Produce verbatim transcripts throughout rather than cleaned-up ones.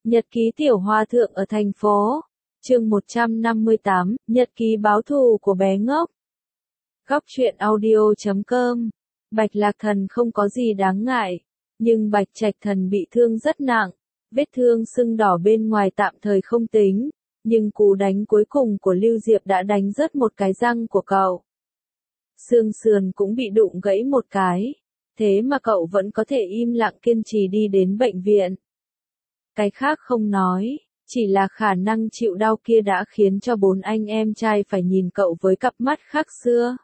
Nhật ký tiểu hòa thượng ở thành phố. Chương một trăm năm mươi tám, Nhật ký báo thù của bé ngốc. Góc truyện audio chấm com. Bạch Lạc Thần không có gì đáng ngại, nhưng Bạch Trạch Thần bị thương rất nặng, vết thương sưng đỏ bên ngoài tạm thời không tính, nhưng cú đánh cuối cùng của Lưu Diệp đã đánh rớt một cái răng của cậu. Xương sườn cũng bị đụng gãy một cái, thế mà cậu vẫn có thể im lặng kiên trì đi đến bệnh viện. Cái khác không nói, chỉ là khả năng chịu đau kia đã khiến cho bốn anh em trai phải nhìn cậu với cặp mắt khác xưa.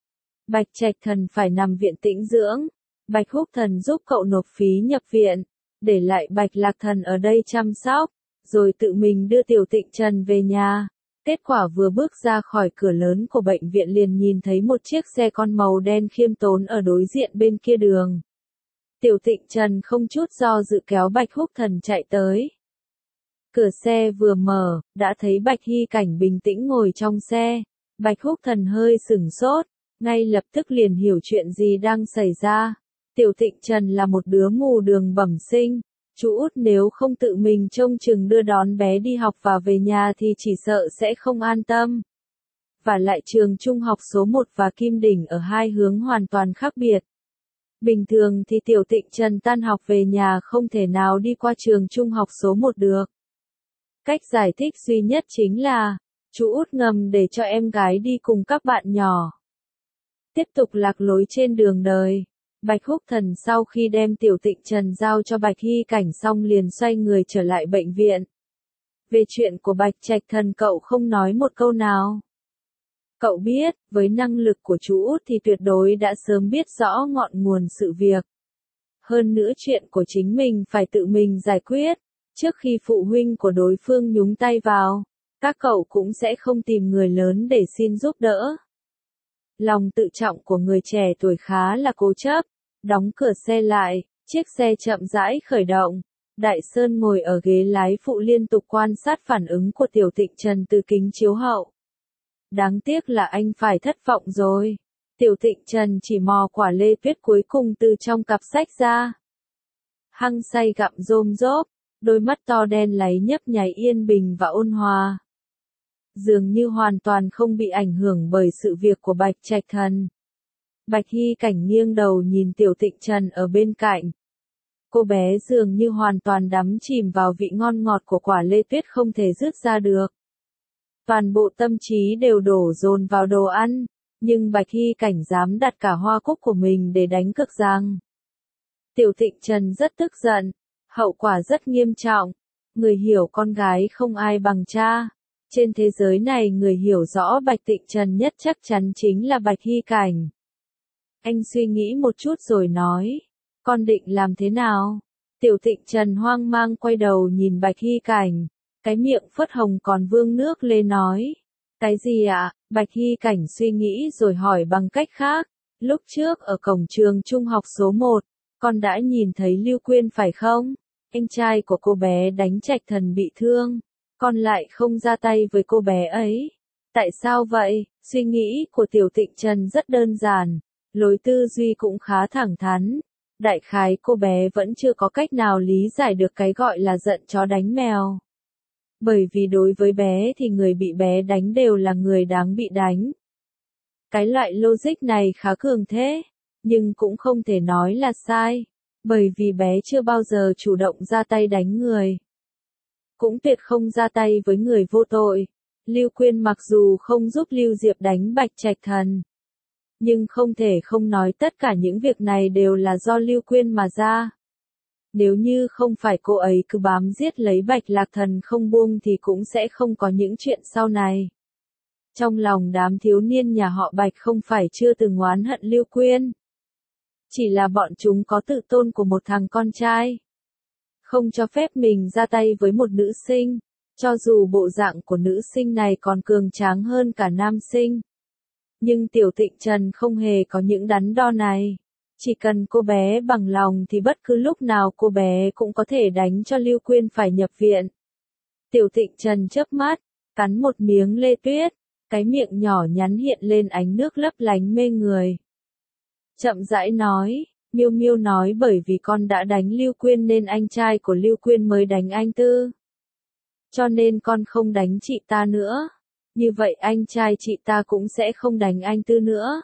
Bạch Trạch Thần phải nằm viện tĩnh dưỡng, Bạch Húc Thần giúp cậu nộp phí nhập viện, để lại Bạch Lạc Thần ở đây chăm sóc, rồi tự mình đưa Tiểu Tịnh Trần về nhà. Kết quả vừa bước ra khỏi cửa lớn của bệnh viện liền nhìn thấy một chiếc xe con màu đen khiêm tốn ở đối diện bên kia đường. Tiểu Tịnh Trần không chút do dự kéo Bạch Húc Thần chạy tới. Cửa xe vừa mở, đã thấy Bạch Hy Cảnh bình tĩnh ngồi trong xe. Bạch Húc Thần hơi sửng sốt, ngay lập tức liền hiểu chuyện gì đang xảy ra. Tiểu Tịnh Trần là một đứa mù đường bẩm sinh, chú út nếu không tự mình trông chừng đưa đón bé đi học và về nhà thì chỉ sợ sẽ không an tâm. Và lại trường trung học số một và Kim Đỉnh ở hai hướng hoàn toàn khác biệt. Bình thường thì Tiểu Tịnh Trần tan học về nhà không thể nào đi qua trường trung học số một được. Cách giải thích duy nhất chính là, chú út ngầm để cho em gái đi cùng các bạn nhỏ. Tiếp tục lạc lối trên đường đời, Bạch Húc Thần sau khi đem Tiểu Tịnh Trần giao cho Bạch Hy Cảnh xong liền xoay người trở lại bệnh viện. Về chuyện của Bạch Trạch Thần cậu không nói một câu nào. Cậu biết, với năng lực của chú út thì tuyệt đối đã sớm biết rõ ngọn nguồn sự việc. Hơn nữa chuyện của chính mình phải tự mình giải quyết, trước khi phụ huynh của đối phương nhúng tay vào, các cậu cũng sẽ không tìm người lớn để xin giúp đỡ. Lòng tự trọng của người trẻ tuổi khá là cố chấp, đóng cửa xe lại, chiếc xe chậm rãi khởi động. Đại Sơn ngồi ở ghế lái phụ liên tục quan sát phản ứng của Tiểu Tịnh Trần từ kính chiếu hậu. Đáng tiếc là anh phải thất vọng rồi. Tiểu Tịnh Trần chỉ mò quả lê tuyết cuối cùng từ trong cặp sách ra. Hăng say gặm rôm rốp, đôi mắt to đen láy nhấp nháy yên bình và ôn hòa. Dường như hoàn toàn không bị ảnh hưởng bởi sự việc của Bạch Trạch Thần. Bạch Hy Cảnh nghiêng đầu nhìn Tiểu Tịnh Trần ở bên cạnh. Cô bé dường như hoàn toàn đắm chìm vào vị ngon ngọt của quả lê tuyết không thể dứt ra được. Toàn bộ tâm trí đều đổ dồn vào đồ ăn, nhưng Bạch Hy Cảnh dám đặt cả hoa cúc của mình để đánh cược rằng. Tiểu Tịnh Trần rất tức giận, hậu quả rất nghiêm trọng. Người hiểu con gái không ai bằng cha. Trên thế giới này người hiểu rõ Bạch Tịnh Trần nhất chắc chắn chính là Bạch Hy Cảnh. Anh suy nghĩ một chút rồi nói, con định làm thế nào? Tiểu Tịnh Trần hoang mang quay đầu nhìn Bạch Hy Cảnh, cái miệng phớt hồng còn vương nước lên nói. Cái gì ạ? Bạch Hy Cảnh suy nghĩ rồi hỏi bằng cách khác. Lúc trước ở cổng trường trung học số một, con đã nhìn thấy Lưu Quyên phải không? Anh trai của cô bé đánh Trạch Thần bị thương. Con lại không ra tay với cô bé ấy. Tại sao vậy? Suy nghĩ của Tiểu Tịnh Trần rất đơn giản, lối tư duy cũng khá thẳng thắn. Đại khái cô bé vẫn chưa có cách nào lý giải được cái gọi là giận chó đánh mèo. Bởi vì đối với bé thì người bị bé đánh đều là người đáng bị đánh. Cái loại logic này khá cường thế, nhưng cũng không thể nói là sai, bởi vì bé chưa bao giờ chủ động ra tay đánh người. Cũng tuyệt không ra tay với người vô tội. Lưu Quyên mặc dù không giúp Lưu Diệp đánh Bạch Trạch Thần, nhưng không thể không nói tất cả những việc này đều là do Lưu Quyên mà ra. Nếu như không phải cô ấy cứ bám giết lấy Bạch Lạc Thần không buông thì cũng sẽ không có những chuyện sau này. Trong lòng đám thiếu niên nhà họ Bạch không phải chưa từng oán hận Lưu Quyên. Chỉ là bọn chúng có tự tôn của một thằng con trai. Không cho phép mình ra tay với một nữ sinh, cho dù bộ dạng của nữ sinh này còn cường tráng hơn cả nam sinh. Nhưng Tiểu Tịnh Trần không hề có những đắn đo này. Chỉ cần cô bé bằng lòng thì bất cứ lúc nào cô bé cũng có thể đánh cho Lưu Quyên phải nhập viện. Tiểu Tịnh Trần chớp mắt, cắn một miếng lê tuyết, cái miệng nhỏ nhắn hiện lên ánh nước lấp lánh mê người. Chậm rãi nói, Miêu Miêu nói bởi vì con đã đánh Lưu Quyên nên anh trai của Lưu Quyên mới đánh anh Tư. Cho nên con không đánh chị ta nữa. Như vậy anh trai chị ta cũng sẽ không đánh anh Tư nữa.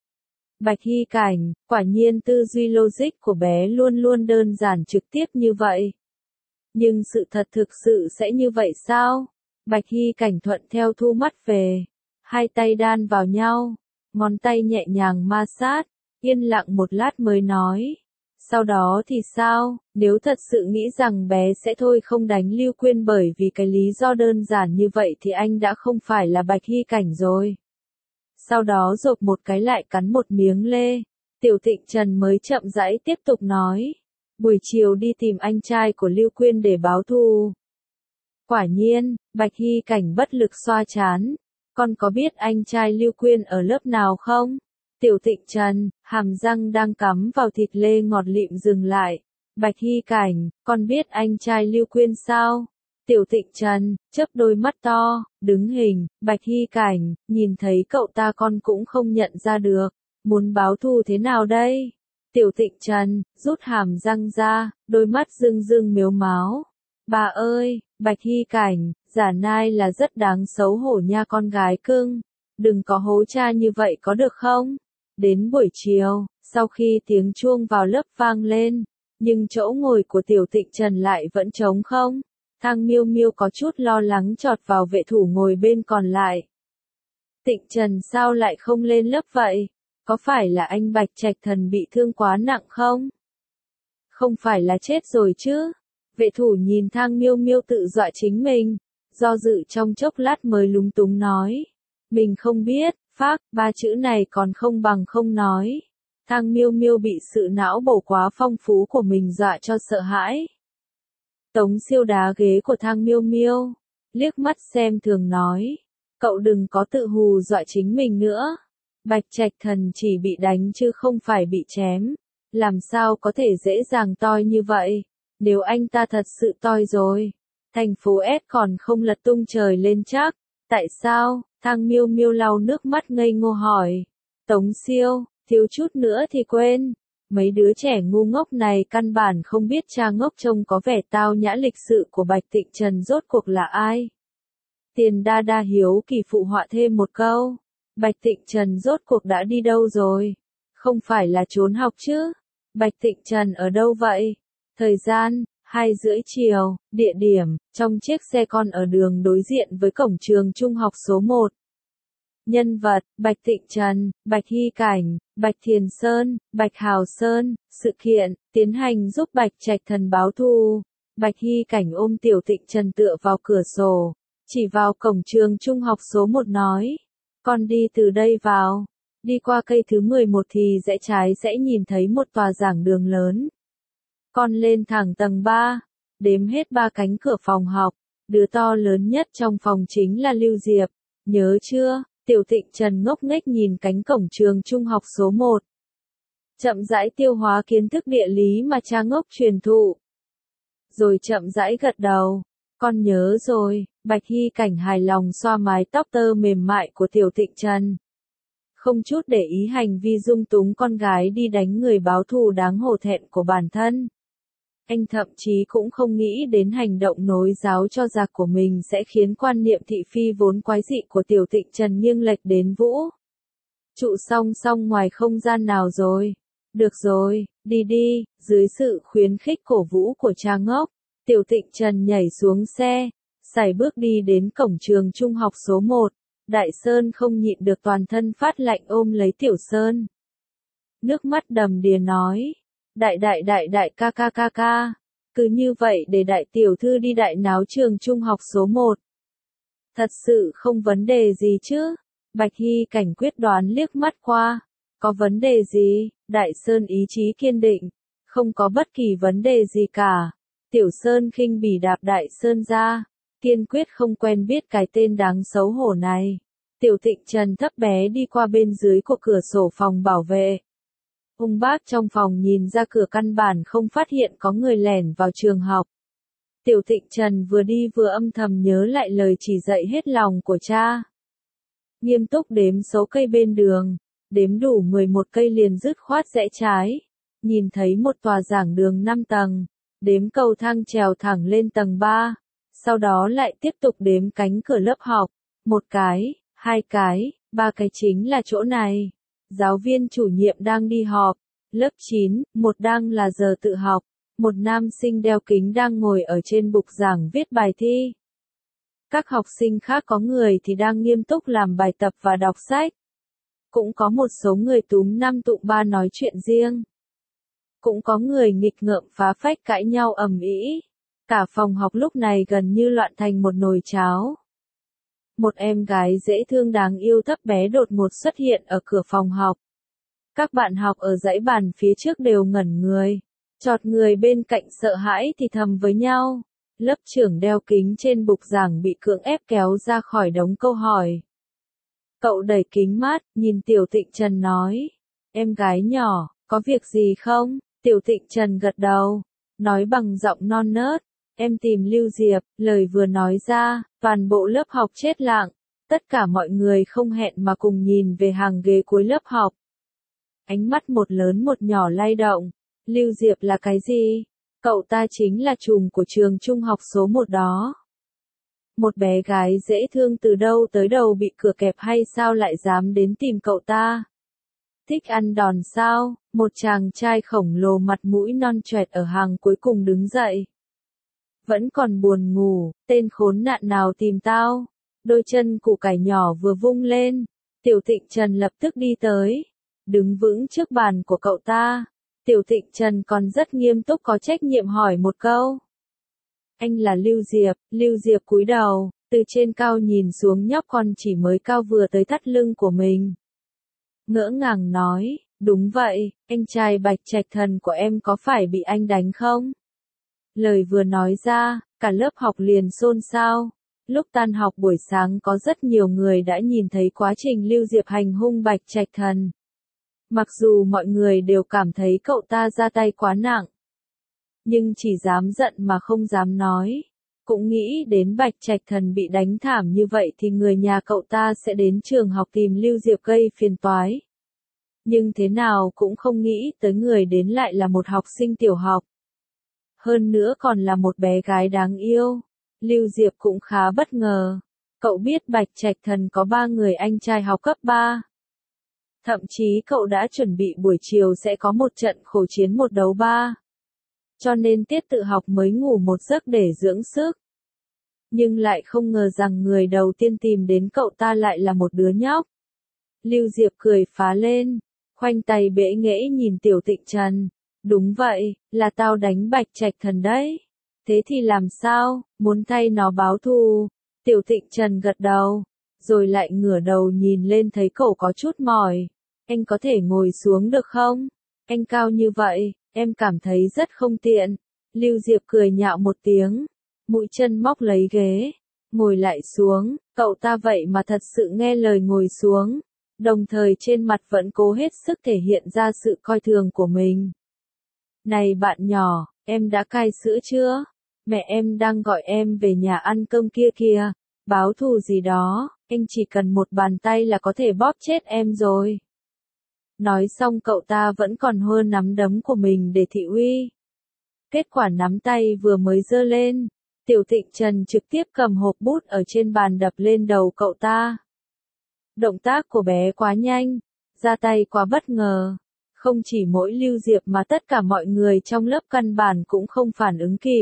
Bạch Hy Cảnh, quả nhiên tư duy logic của bé luôn luôn đơn giản trực tiếp như vậy. Nhưng sự thật thực sự sẽ như vậy sao? Bạch Hy Cảnh thuận theo thu mắt về. Hai tay đan vào nhau. Ngón tay nhẹ nhàng ma sát. Yên lặng một lát mới nói. Sau đó thì sao? Nếu thật sự nghĩ rằng bé sẽ thôi không đánh Lưu Quyên bởi vì cái lý do đơn giản như vậy thì anh đã không phải là Bạch Hy Cảnh rồi. Sau đó rộp một cái lại cắn một miếng lê. Tiểu Tịnh Trần mới chậm rãi tiếp tục nói. Buổi chiều đi tìm anh trai của Lưu Quyên để báo thù. Quả nhiên, Bạch Hy Cảnh bất lực xoa chán. Con có biết anh trai Lưu Quyên ở lớp nào không? Tiểu Tịnh Trần, hàm răng đang cắm vào thịt lê ngọt lịm dừng lại. Bạch Hy Cảnh, con biết anh trai Lưu Quyên sao? Tiểu Tịnh Trần, chớp đôi mắt to, đứng hình, Bạch Hy Cảnh, nhìn thấy cậu ta con cũng không nhận ra được. Muốn báo thù thế nào đây? Tiểu Tịnh Trần, rút hàm răng ra, đôi mắt rưng rưng mếu máo. Bà ơi, Bạch Hy Cảnh, giả nai là rất đáng xấu hổ nha con gái cưng. Đừng có hố cha như vậy có được không? Đến buổi chiều, sau khi tiếng chuông vào lớp vang lên, nhưng chỗ ngồi của Tiểu Tịnh Trần lại vẫn trống không. Thang Miêu Miêu có chút lo lắng chọt vào vệ thủ ngồi bên còn lại. Tịnh Trần sao lại không lên lớp vậy? Có phải là anh Bạch Trạch Thần bị thương quá nặng không? Không phải là chết rồi chứ? Vệ thủ nhìn Thang Miêu Miêu tự dọa chính mình, do dự trong chốc lát mới lúng túng nói. Mình không biết, phác, ba chữ này còn không bằng không nói. Thang Miêu Miêu bị sự não bổ quá phong phú của mình dọa cho sợ hãi. Tống Siêu đá ghế của Thang Miêu Miêu, liếc mắt xem thường nói. Cậu đừng có tự hù dọa chính mình nữa. Bạch Trạch Thần chỉ bị đánh chứ không phải bị chém. Làm sao có thể dễ dàng toi như vậy? Nếu anh ta thật sự toi rồi, thành phố S còn không lật tung trời lên chắc. Tại sao? Thang Miêu Miêu lau nước mắt ngây ngô hỏi. Tống Siêu, thiếu chút nữa thì quên. Mấy đứa trẻ ngu ngốc này căn bản không biết cha ngốc trông có vẻ tao nhã lịch sự của Bạch Tịnh Trần rốt cuộc là ai. Tiền Đa Đa hiếu kỳ phụ họa thêm một câu. Bạch Tịnh Trần rốt cuộc đã đi đâu rồi? Không phải là trốn học chứ? Bạch Tịnh Trần ở đâu vậy? Thời gian, hai rưỡi chiều, địa điểm, trong chiếc xe con ở đường đối diện với cổng trường trung học số một. Nhân vật, Bạch Tịnh Trần, Bạch Hy Cảnh, Bạch Thiền Sơn, Bạch Hào Sơn, sự kiện, tiến hành giúp Bạch Trạch Thần báo thù. Bạch Hy Cảnh ôm Tiểu Tịnh Trần tựa vào cửa sổ, chỉ vào cổng trường trung học số một nói. Con đi từ đây vào, đi qua cây thứ mười một thì rẽ trái sẽ nhìn thấy một tòa giảng đường lớn. Con lên thẳng tầng ba, đếm hết ba cánh cửa phòng học, đứa to lớn nhất trong phòng chính là Lưu Diệp, nhớ chưa? Tiểu Tịnh Trần ngốc nghếch nhìn cánh cổng trường trung học số một. Chậm rãi tiêu hóa kiến thức địa lý mà cha ngốc truyền thụ. Rồi chậm rãi gật đầu. Con nhớ rồi, Bạch Hy Cảnh hài lòng xoa mái tóc tơ mềm mại của Tiểu Tịnh Trần. Không chút để ý hành vi dung túng con gái đi đánh người báo thù đáng hổ thẹn của bản thân. Anh thậm chí cũng không nghĩ đến hành động nối giáo cho giặc của mình sẽ khiến quan niệm thị phi vốn quái dị của Tiểu Tịnh Trần nghiêng lệch đến Vũ. Trụ song song ngoài không gian nào rồi? Được rồi, đi đi, dưới sự khuyến khích cổ vũ của cha ngốc, Tiểu Tịnh Trần nhảy xuống xe, sải bước đi đến cổng trường trung học số một. Đại Sơn không nhịn được toàn thân phát lạnh ôm lấy Tiểu Sơn. Nước mắt đầm đìa nói. Đại đại đại đại ca ca ca ca. Cứ như vậy để đại tiểu thư đi đại náo trường trung học số một. Thật sự không vấn đề gì chứ? Bạch Hy Cảnh quyết đoán liếc mắt qua. Có vấn đề gì? Đại Sơn ý chí kiên định. Không có bất kỳ vấn đề gì cả. Tiểu Sơn khinh bỉ đạp Đại Sơn ra. Kiên quyết không quen biết cái tên đáng xấu hổ này. Tiểu Tịnh Trần thấp bé đi qua bên dưới của cửa sổ phòng bảo vệ. Ông bác trong phòng nhìn ra cửa căn bản không phát hiện có người lẻn vào trường học. Tiểu Tịnh Trần vừa đi vừa âm thầm nhớ lại lời chỉ dạy hết lòng của cha. Nghiêm túc đếm số cây bên đường, đếm đủ mười một cây liền dứt khoát rẽ trái. nhìn thấy một tòa giảng đường năm tầng, đếm cầu thang trèo thẳng lên tầng ba, sau đó lại tiếp tục đếm cánh cửa lớp học, một cái, hai cái, ba cái chính là chỗ này. Giáo viên chủ nhiệm đang đi họp, lớp chín, một đang là giờ tự học, một nam sinh đeo kính đang ngồi ở trên bục giảng viết bài thi. Các học sinh khác có người thì đang nghiêm túc làm bài tập và đọc sách. Cũng có một số người túm năm tụm ba nói chuyện riêng. Cũng có người nghịch ngợm phá phách cãi nhau ầm ĩ. Cả phòng học lúc này gần như loạn thành một nồi cháo. Một em gái dễ thương đáng yêu thấp bé đột ngột xuất hiện ở cửa phòng học. Các bạn học ở dãy bàn phía trước đều ngẩn người. Chọt người bên cạnh sợ hãi thì thầm với nhau. Lớp trưởng đeo kính trên bục giảng bị cưỡng ép kéo ra khỏi đống câu hỏi. Cậu đẩy kính mát, nhìn Tiểu Tịnh Trần nói. Em gái nhỏ, có việc gì không? Tiểu Tịnh Trần gật đầu, nói bằng giọng non nớt. Em tìm Lưu Diệp, lời vừa nói ra, toàn bộ lớp học chết lặng. Tất cả mọi người không hẹn mà cùng nhìn về hàng ghế cuối lớp học. Ánh mắt một lớn một nhỏ lay động. Lưu Diệp là cái gì? Cậu ta chính là trùm của trường trung học số một đó. Một bé gái dễ thương từ đâu tới đầu bị cửa kẹp hay sao lại dám đến tìm cậu ta? Thích ăn đòn sao? Một chàng trai khổng lồ mặt mũi non choẹt ở hàng cuối cùng đứng dậy. Vẫn còn buồn ngủ, tên khốn nạn nào tìm tao? Đôi chân củ cải nhỏ vừa vung lên, Tiểu Tịnh Trần lập tức đi tới, đứng vững trước bàn của cậu ta. Tiểu Tịnh Trần còn rất nghiêm túc có trách nhiệm hỏi một câu. Anh là Lưu Diệp, Lưu Diệp cúi đầu, từ trên cao nhìn xuống nhóc con chỉ mới cao vừa tới thắt lưng của mình. Ngỡ ngàng nói, đúng vậy, anh trai Bạch Trạch Thần của em có phải bị anh đánh không? Lời vừa nói ra, cả lớp học liền xôn xao. Lúc tan học buổi sáng có rất nhiều người đã nhìn thấy quá trình Lưu Diệp hành hung Bạch Trạch Thần. Mặc dù mọi người đều cảm thấy cậu ta ra tay quá nặng, nhưng chỉ dám giận mà không dám nói. Cũng nghĩ đến Bạch Trạch Thần bị đánh thảm như vậy thì người nhà cậu ta sẽ đến trường học tìm Lưu Diệp gây phiền toái. Nhưng thế nào cũng không nghĩ tới người đến lại là một học sinh tiểu học. Hơn nữa còn là một bé gái đáng yêu. Lưu Diệp cũng khá bất ngờ. Cậu biết Bạch Trạch Thần có ba người anh trai học cấp ba. Thậm chí cậu đã chuẩn bị buổi chiều sẽ có một trận khổ chiến một đấu ba. Cho nên tiết tự học mới ngủ một giấc để dưỡng sức. Nhưng lại không ngờ rằng người đầu tiên tìm đến cậu ta lại là một đứa nhóc. Lưu Diệp cười phá lên, khoanh tay bẽ nghễ nhìn Tiểu Tịnh Trần. Đúng vậy, là tao đánh Bạch Trạch Thần đấy. Thế thì làm sao, muốn thay nó báo thù? Tiểu Tịnh Trần gật đầu, rồi lại ngửa đầu nhìn lên thấy cậu có chút mỏi. Anh có thể ngồi xuống được không? Anh cao như vậy, em cảm thấy rất không tiện. Lưu Diệp cười nhạo một tiếng, mũi chân móc lấy ghế, ngồi lại xuống. Cậu ta vậy mà thật sự nghe lời ngồi xuống, đồng thời trên mặt vẫn cố hết sức thể hiện ra sự coi thường của mình. Này bạn nhỏ, em đã cai sữa chưa? Mẹ em đang gọi em về nhà ăn cơm kia kìa. Báo thù gì đó, anh chỉ cần một bàn tay là có thể bóp chết em rồi. Nói xong cậu ta vẫn còn hơ nắm đấm của mình để thị uy. Kết quả nắm tay vừa mới giơ lên, Tiểu Tịnh Trần trực tiếp cầm hộp bút ở trên bàn đập lên đầu cậu ta. Động tác của bé quá nhanh, ra tay quá bất ngờ. Không chỉ mỗi Lưu Diệp mà tất cả mọi người trong lớp căn bản cũng không phản ứng kịp.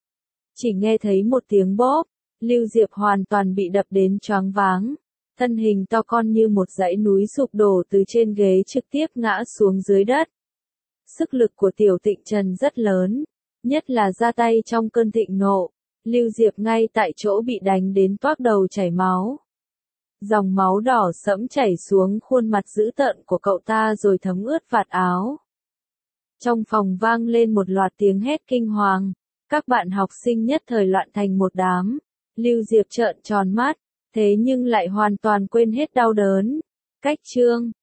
Chỉ nghe thấy một tiếng bóp, Lưu Diệp hoàn toàn bị đập đến choáng váng. Thân hình to con như một dãy núi sụp đổ từ trên ghế trực tiếp ngã xuống dưới đất. Sức lực của Tiểu Tịnh Trần rất lớn, nhất là ra tay trong cơn thịnh nộ. Lưu Diệp ngay tại chỗ bị đánh đến toác đầu chảy máu. Dòng máu đỏ sẫm chảy xuống khuôn mặt dữ tợn của cậu ta rồi thấm ướt vạt áo. Trong phòng vang lên một loạt tiếng hét kinh hoàng. Các bạn học sinh nhất thời loạn thành một đám. Lưu Diệp trợn tròn mắt, thế nhưng lại hoàn toàn quên hết đau đớn. Cách chương